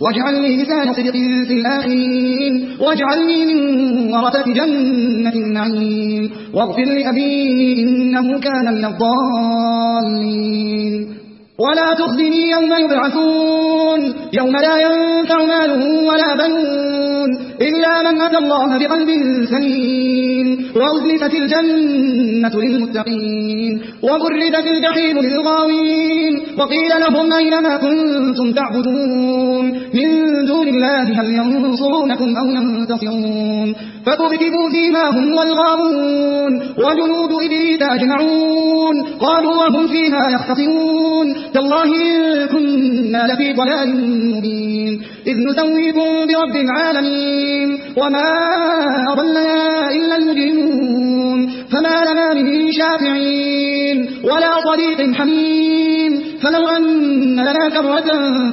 واجعلني لسان صدق في الآخرين واجعلني من ورثة جنة النعيم واغفر لأبي إنه كان من الضالين ولا تخزني يوم يبعثون يوم لا ينفع مال ولا بنون إلا من أتى الله بقلب سليم وأزلفت الجنة للمتقين وبرزت الجحيم للغاوين وقيل لهم أين ما كنتم تعبدون من دون الله هل ينصرونكم أو ينتصرون فكبكبوا فيما هم والغاوون وجنود إبليس أجمعون قالوا وهم فيها يختصمون تالله إن كنا لفي ضلال مبين إذ نسويكم برب العالمين وما أضلنا إلا المجرمون فما لنا من شافعين ولا صديق حميم فلو أن لنا كرة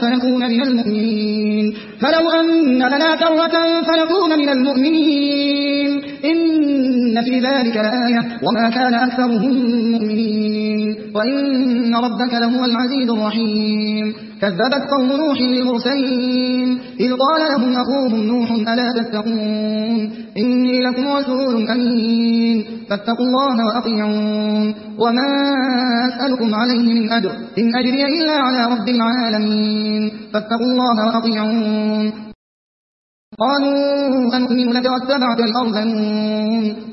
فنكون من المؤمنين إن في ذلك لآية وما كان أكثرهم مؤمنين وإن ربك لهو العزيز الرحيم كذبت قوم نوح المرسلين إذ قال لهم أخوهم نوح ألا تتقون إني لكم رسول أمين فاتقوا الله وأطيعون وما أسألكم عليه من أجر إن أجري إلا على رب العالمين فاتقوا الله وأطيعون قالوا أنؤمن لك واتبعك الأرذلون